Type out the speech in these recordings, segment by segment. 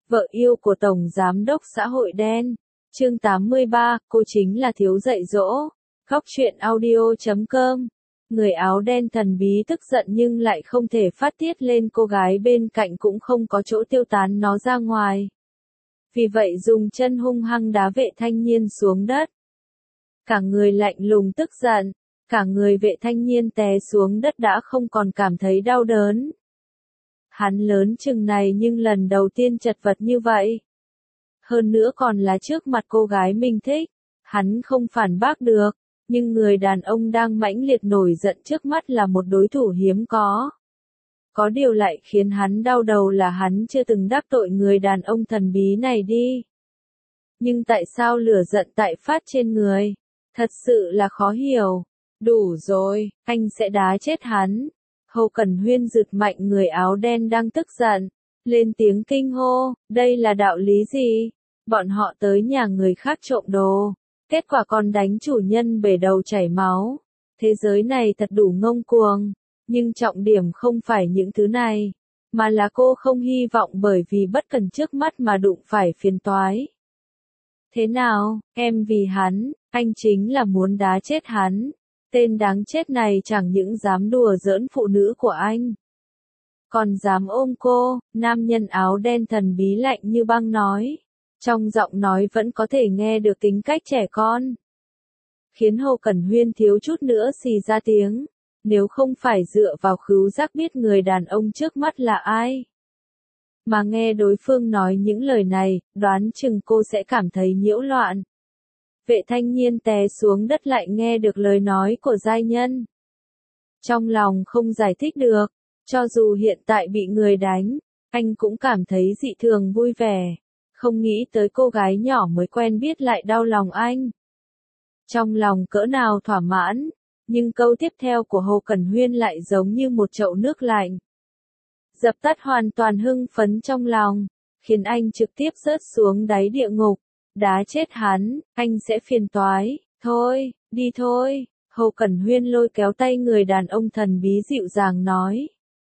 Vợ yêu của Tổng Giám đốc xã hội đen. Chương 83, cô chính là thiếu dạy dỗ. Góc truyện audio.com. Người áo đen thần bí tức giận nhưng lại không thể phát tiết lên cô gái bên cạnh cũng không có chỗ tiêu tán nó ra ngoài. Vì vậy dùng chân hung hăng đá vệ thanh niên xuống đất. Cả người lạnh lùng tức giận, cả người vệ thanh niên té xuống đất đã không còn cảm thấy đau đớn. Hắn lớn chừng này nhưng lần đầu tiên chật vật như vậy. Hơn nữa còn là trước mặt cô gái mình thích. Hắn không phản bác được, nhưng người đàn ông đang mãnh liệt nổi giận trước mắt là một đối thủ hiếm có. Có điều lại khiến hắn đau đầu là hắn chưa từng đắc tội người đàn ông thần bí này đi. Nhưng tại sao lửa giận tại phát trên người? Thật sự là khó hiểu. Đủ rồi, anh sẽ đá chết hắn. Hồ Cẩn Huyên giật mạnh người áo đen đang tức giận, lên tiếng kinh hô, đây là đạo lý gì? Bọn họ tới nhà người khác trộm đồ, kết quả còn đánh chủ nhân bể đầu chảy máu. Thế giới này thật đủ ngông cuồng, nhưng trọng điểm không phải những thứ này, mà là cô không hy vọng bởi vì bất cần trước mắt mà đụng phải phiền toái. Thế nào, em vì hắn, anh chính là muốn đá chết hắn. Tên đáng chết này chẳng những dám đùa giỡn phụ nữ của anh, còn dám ôm cô, nam nhân áo đen thần bí lạnh như băng nói. Trong giọng nói vẫn có thể nghe được tính cách trẻ con. Khiến Hồ Cẩn Huyên thiếu chút nữa xì ra tiếng, nếu không phải dựa vào khứu giác biết người đàn ông trước mắt là ai. Mà nghe đối phương nói những lời này, đoán chừng cô sẽ cảm thấy nhiễu loạn. Vệ thanh niên té xuống đất lại nghe được lời nói của giai nhân. Trong lòng không giải thích được, cho dù hiện tại bị người đánh, anh cũng cảm thấy dị thường vui vẻ, không nghĩ tới cô gái nhỏ mới quen biết lại đau lòng anh. Trong lòng cỡ nào thỏa mãn, nhưng câu tiếp theo của Hồ Cẩn Huyên lại giống như một chậu nước lạnh. Dập tắt hoàn toàn hưng phấn trong lòng, khiến anh trực tiếp rớt xuống đáy địa ngục. Đá chết hắn, anh sẽ phiền toái, thôi, đi thôi, Hồ Cẩn Huyên lôi kéo tay người đàn ông thần bí dịu dàng nói.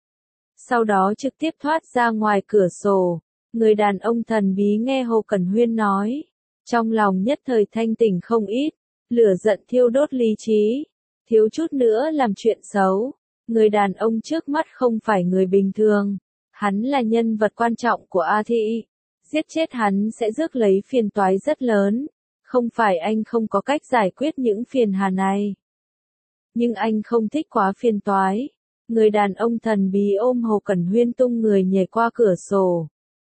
Sau đó trực tiếp thoát ra ngoài cửa sổ, người đàn ông thần bí nghe Hồ Cẩn Huyên nói. Trong lòng nhất thời thanh tỉnh không ít, lửa giận thiêu đốt lý trí, thiếu chút nữa làm chuyện xấu. Người đàn ông trước mắt không phải người bình thường, hắn là nhân vật quan trọng của A Thị. Giết chết hắn sẽ rước lấy phiền toái rất lớn, không phải anh không có cách giải quyết những phiền hà này. Nhưng anh không thích quá phiền toái. Người đàn ông thần bí ôm Hồ Cẩn Huyên tung người nhảy qua cửa sổ.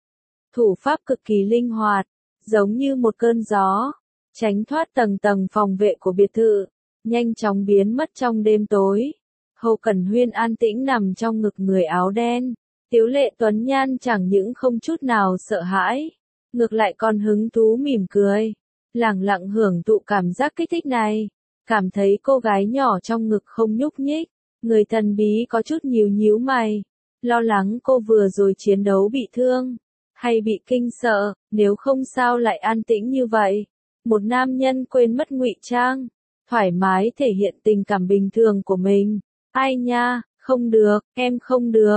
Thủ pháp cực kỳ linh hoạt, giống như một cơn gió, tránh thoát tầng tầng phòng vệ của biệt thự, nhanh chóng biến mất trong đêm tối. Hồ Cẩn Huyên an tĩnh nằm trong ngực người áo đen. Tiếu lệ tuấn nhan chẳng những không chút nào sợ hãi, ngược lại còn hứng thú mỉm cười, lẳng lặng hưởng thụ cảm giác kích thích này, cảm thấy cô gái nhỏ trong ngực không nhúc nhích, người thần bí có chút nhíu mày, lo lắng cô vừa rồi chiến đấu bị thương, hay bị kinh sợ, nếu không sao lại an tĩnh như vậy. Một nam nhân quên mất ngụy trang, thoải mái thể hiện tình cảm bình thường của mình. Ai nha? Không được, em không được,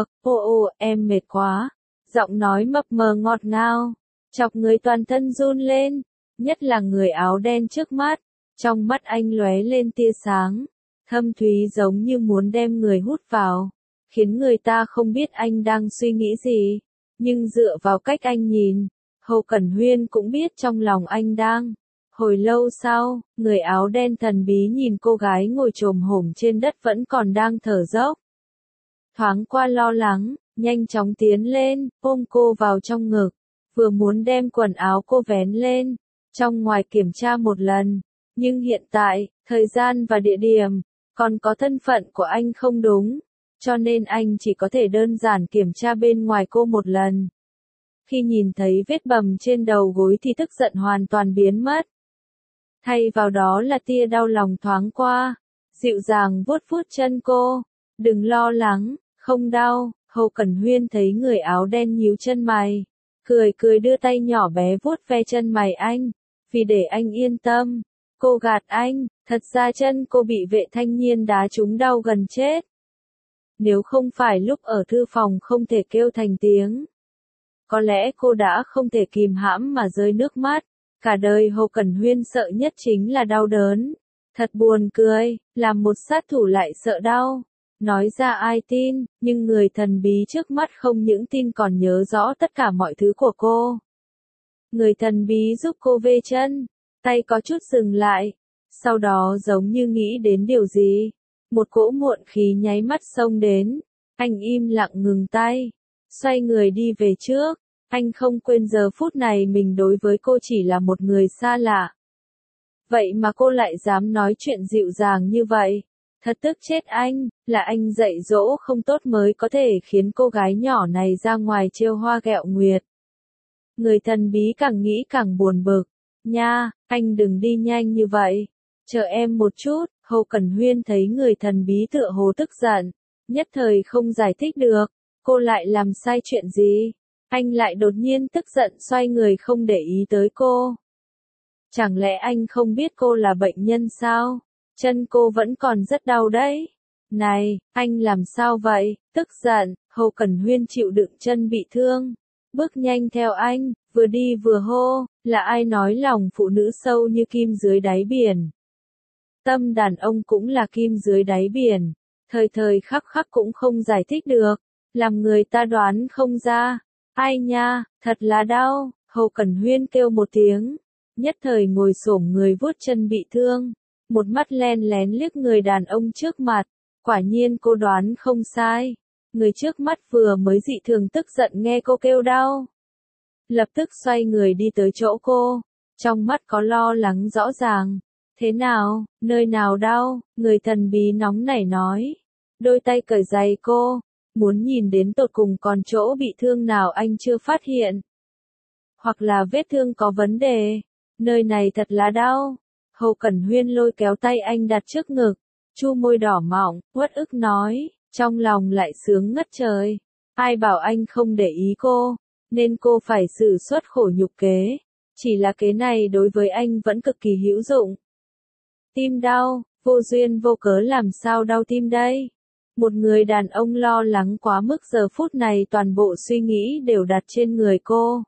em mệt quá. Giọng nói mập mờ ngọt ngào, chọc người toàn thân run lên, nhất là người áo đen trước mắt. Trong mắt anh lóe lên tia sáng, thâm thúy giống như muốn đem người hút vào, khiến người ta không biết anh đang suy nghĩ gì. Nhưng dựa vào cách anh nhìn, Hồ Cẩn Huyên cũng biết trong lòng anh đang. Hồi lâu sau, người áo đen thần bí nhìn cô gái ngồi chồm hổm trên đất vẫn còn đang thở dốc. Thoáng qua lo lắng, nhanh chóng tiến lên, ôm cô vào trong ngực, vừa muốn đem quần áo cô vén lên, trong ngoài kiểm tra một lần, nhưng hiện tại, thời gian và địa điểm, còn có thân phận của anh không đúng, cho nên anh chỉ có thể đơn giản kiểm tra bên ngoài cô một lần. Khi nhìn thấy vết bầm trên đầu gối thì tức giận hoàn toàn biến mất. Thay vào đó là tia đau lòng thoáng qua, dịu dàng vuốt vuốt chân cô, đừng lo lắng. Không đau. Hồ Cẩn Huyên thấy người áo đen nhíu chân mày, cười đưa tay nhỏ bé vuốt ve chân mày anh, vì để anh yên tâm. Cô gạt anh, thật ra chân cô bị vệ thanh niên đá trúng đau gần chết. Nếu không phải lúc ở thư phòng không thể kêu thành tiếng, Có lẽ cô đã không thể kìm hãm mà rơi nước mắt. Cả đời Hồ Cẩn Huyên sợ nhất chính là đau đớn. Thật buồn cười, làm một sát thủ lại sợ đau. Nói ra ai tin, nhưng người thần bí trước mắt không những tin còn nhớ rõ tất cả mọi thứ của cô. Người thần bí giúp cô vê chân, tay có chút dừng lại. Sau đó giống như nghĩ đến điều gì. Một cỗ muộn khí nháy mắt xông đến. Anh im lặng ngừng tay. Xoay người đi về trước. Anh không quên giờ phút này mình đối với cô chỉ là một người xa lạ. Vậy mà cô lại dám nói chuyện dịu dàng như vậy. Thật tức chết anh, là anh dạy dỗ không tốt mới có thể khiến cô gái nhỏ này ra ngoài trêu hoa ghẹo nguyệt. Người thần bí càng nghĩ càng buồn bực. Nha, anh đừng đi nhanh như vậy. Chờ em một chút, Hồ Cẩn Huyên thấy người thần bí tựa hồ tức giận. Nhất thời không giải thích được. Cô lại làm sai chuyện gì? Anh lại đột nhiên tức giận xoay người không để ý tới cô. Chẳng lẽ anh không biết cô là bệnh nhân sao? Chân cô vẫn còn rất đau đấy. Này, anh làm sao vậy? Tức giận, Hồ Cẩn Huyên chịu đựng chân bị thương. Bước nhanh theo anh, vừa đi vừa hô, là ai nói lòng phụ nữ sâu như kim dưới đáy biển. Tâm đàn ông cũng là kim dưới đáy biển. Thời thời khắc khắc cũng không giải thích được. Làm người ta đoán không ra. Ai nha, thật là đau. Hồ Cẩn Huyên kêu một tiếng. Nhất thời ngồi xổm người vuốt chân bị thương. Một mắt len lén liếc người đàn ông trước mặt. Quả nhiên cô đoán không sai. Người trước mắt vừa mới dị thường tức giận nghe cô kêu đau. Lập tức xoay người đi tới chỗ cô. Trong mắt có lo lắng rõ ràng. Thế nào, nơi nào đau? Người thần bí nóng nảy nói. Đôi tay cởi giày cô. Muốn nhìn đến tột cùng còn chỗ bị thương nào anh chưa phát hiện. Hoặc là vết thương có vấn đề. Nơi này thật là đau. Hồ Cẩn Huyên lôi kéo tay anh đặt trước ngực. Chu môi đỏ mọng, uất ức nói. Trong lòng lại sướng ngất trời. Ai bảo anh không để ý cô. Nên cô phải sử xuất khổ nhục kế. Chỉ là kế này đối với anh vẫn cực kỳ hữu dụng. Tim đau, vô duyên vô cớ làm sao đau tim đây? Một người đàn ông lo lắng quá mức giờ phút này toàn bộ suy nghĩ đều đặt trên người cô.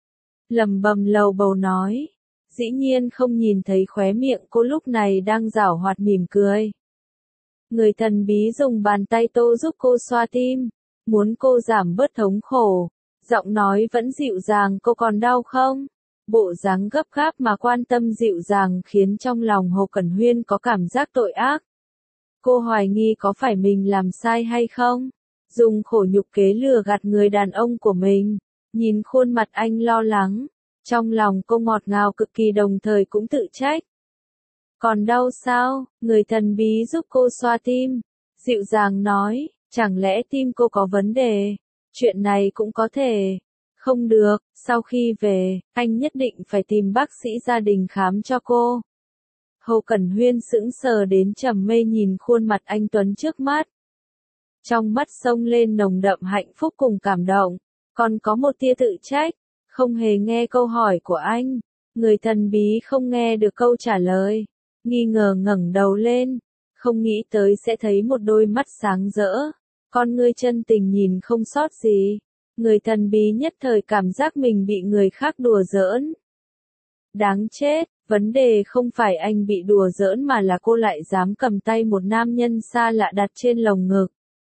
Lẩm bẩm lầu bầu nói. Dĩ nhiên không nhìn thấy khóe miệng cô lúc này đang giảo hoạt mỉm cười. Người thần bí dùng bàn tay tô giúp cô xoa tim. Muốn cô giảm bớt thống khổ. Giọng nói vẫn dịu dàng, cô còn đau không? Bộ dáng gấp gáp mà quan tâm dịu dàng khiến trong lòng Hồ Cẩn Huyên có cảm giác tội ác. Cô hoài nghi có phải mình làm sai hay không? Dùng khổ nhục kế lừa gạt người đàn ông của mình. Nhìn khuôn mặt anh lo lắng. Trong lòng cô ngọt ngào cực kỳ đồng thời cũng tự trách. Còn đau sao? Người thần bí giúp cô xoa tim. Dịu dàng nói, chẳng lẽ tim cô có vấn đề? Chuyện này cũng có thể. Không được, sau khi về, anh nhất định phải tìm bác sĩ gia đình khám cho cô. Hồ Cẩn Huyên sững sờ đến trầm mê nhìn khuôn mặt anh Tuấn trước mắt. Trong mắt xông lên nồng đậm hạnh phúc cùng cảm động, còn có một tia tự trách, không hề nghe câu hỏi của anh. Người thần bí không nghe được câu trả lời, nghi ngờ ngẩng đầu lên, không nghĩ tới sẽ thấy một đôi mắt sáng rỡ, con ngươi chân tình nhìn không sót gì. Người thần bí nhất thời cảm giác mình bị người khác đùa giỡn. Đáng chết, vấn đề không phải anh bị đùa giỡn mà là cô lại dám cầm tay một nam nhân xa lạ đặt trên lồng ngực.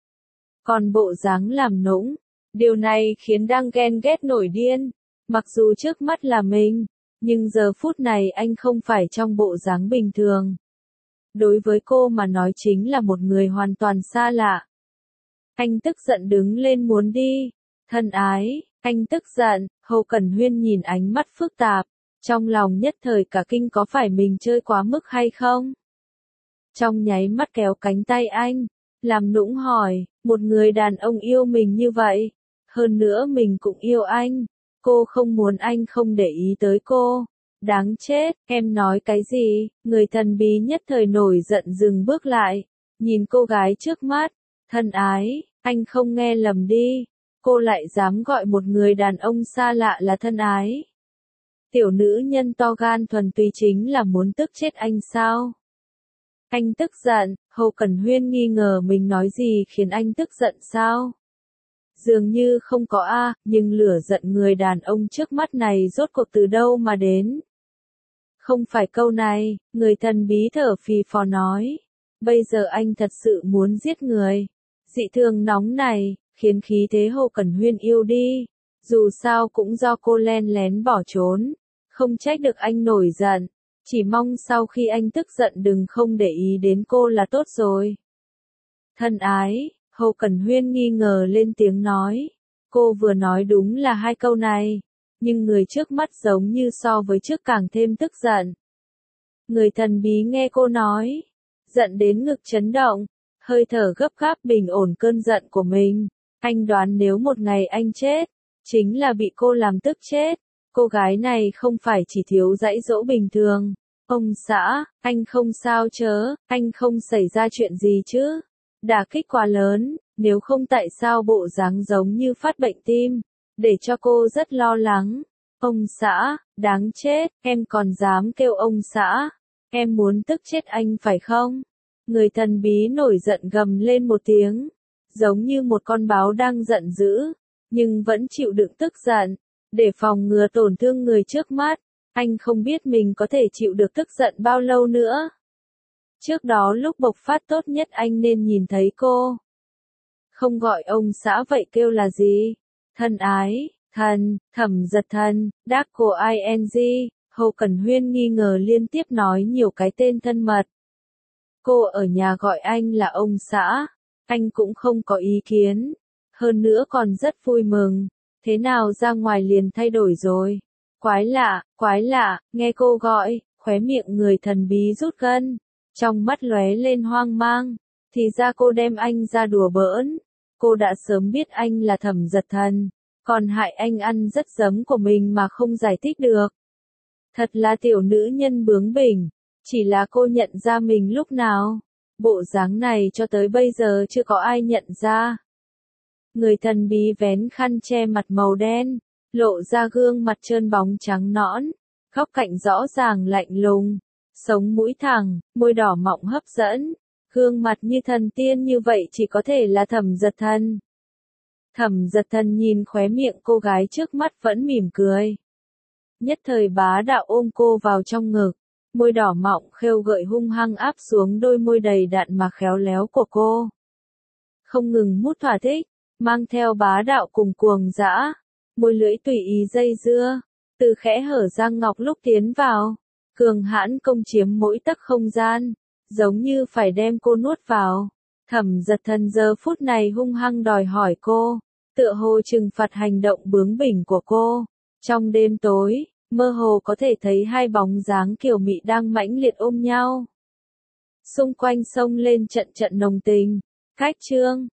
Còn bộ dáng làm nũng, điều này khiến đang ghen ghét nổi điên. Mặc dù trước mắt là mình, nhưng giờ phút này anh không phải trong bộ dáng bình thường. Đối với cô mà nói chính là một người hoàn toàn xa lạ. Anh tức giận đứng lên muốn đi. Thân ái, anh tức giận, Hồ Cẩn Huyên nhìn ánh mắt phức tạp, trong lòng nhất thời cả kinh có phải mình chơi quá mức hay không? Trong nháy mắt kéo cánh tay anh, làm nũng hỏi, một người đàn ông yêu mình như vậy, hơn nữa mình cũng yêu anh, cô không muốn anh không để ý tới cô. Đáng chết, em nói cái gì? Người thần bí nhất thời nổi giận dừng bước lại, nhìn cô gái trước mắt, thân ái, anh không nghe lầm đi. Cô lại dám gọi một người đàn ông xa lạ là thân ái. Tiểu nữ nhân to gan thuần túy chính là muốn tức chết anh sao? Anh tức giận, Hồ Cẩn Huyên nghi ngờ mình nói gì khiến anh tức giận sao? Dường như không có nhưng lửa giận người đàn ông trước mắt này rốt cuộc từ đâu mà đến. Không phải câu này, người thần bí thở phì phò nói. Bây giờ anh thật sự muốn giết người. Dị thường nóng này, khiến khí thế Hồ Cẩn Huyên yêu đi. Dù sao cũng do cô len lén bỏ trốn. Không trách được anh nổi giận. Chỉ mong sau khi anh tức giận đừng không để ý đến cô là tốt rồi. Thân ái, Hồ Cẩn Huyên nghi ngờ lên tiếng nói. Cô vừa nói đúng là hai câu này. Nhưng người trước mắt giống như so với trước càng thêm tức giận. Người thần bí nghe cô nói. Giận đến ngực chấn động. Hơi thở gấp gáp bình ổn cơn giận của mình. Anh đoán nếu một ngày anh chết, chính là bị cô làm tức chết. Cô gái này không phải chỉ thiếu dạy dỗ bình thường. Ông xã, anh không sao chớ, anh không xảy ra chuyện gì chứ. Đả kích quá lớn, nếu không tại sao bộ dáng giống như phát bệnh tim, để cho cô rất lo lắng. Ông xã, đáng chết, em còn dám kêu ông xã. Em muốn tức chết anh phải không? Người thần bí nổi giận gầm lên một tiếng, giống như một con báo đang giận dữ, nhưng vẫn chịu đựng tức giận, để phòng ngừa tổn thương người trước mắt. Anh không biết mình có thể chịu được tức giận bao lâu nữa. Trước đó lúc bộc phát tốt nhất anh nên nhìn thấy cô. Không gọi ông xã vậy kêu là gì? Thân ái, thần, Thẩm Giật Thần, đáp cô ing. Hồ Cẩn Huyên nghi ngờ liên tiếp nói nhiều cái tên thân mật. Cô ở nhà gọi anh là ông xã, anh cũng không có ý kiến. Hơn nữa còn rất vui mừng. Thế nào ra ngoài liền thay đổi rồi? Quái lạ, nghe cô gọi, khóe miệng người thần bí rút gân. Trong mắt lóe lên hoang mang. Thì ra cô đem anh ra đùa bỡn. Cô đã sớm biết anh là Thẩm Giật Thần. Còn hại anh ăn rất giấm của mình mà không giải thích được. Thật là tiểu nữ nhân bướng bỉnh. Chỉ là cô nhận ra mình lúc nào. Bộ dáng này cho tới bây giờ chưa có ai nhận ra. Người thần bí vén khăn che mặt màu đen, lộ ra gương mặt trơn bóng trắng nõn, góc cạnh rõ ràng lạnh lùng, sống mũi thẳng, môi đỏ mọng hấp dẫn, gương mặt như thần tiên như vậy chỉ có thể là Thẩm Giật Thần. Thẩm Giật Thần nhìn khóe miệng cô gái trước mắt vẫn mỉm cười. Nhất thời bá đạo ôm cô vào trong ngực, môi đỏ mọng khêu gợi hung hăng áp xuống đôi môi đầy đặn mà khéo léo của cô. Không ngừng mút thỏa thích, mang theo bá đạo cùng cuồng dã, môi lưỡi tùy ý dây dưa, từ khẽ hở răng ngọc lúc tiến vào, cường hãn công chiếm mỗi tấc không gian, giống như phải đem cô nuốt vào. Thẩm Giật Thần giờ phút này hung hăng đòi hỏi cô, tựa hồ trừng phạt hành động bướng bỉnh của cô. Trong đêm tối, mơ hồ có thể thấy hai bóng dáng kiều mị đang mãnh liệt ôm nhau. Xung quanh sông lên trận trận nồng tình. Cách chương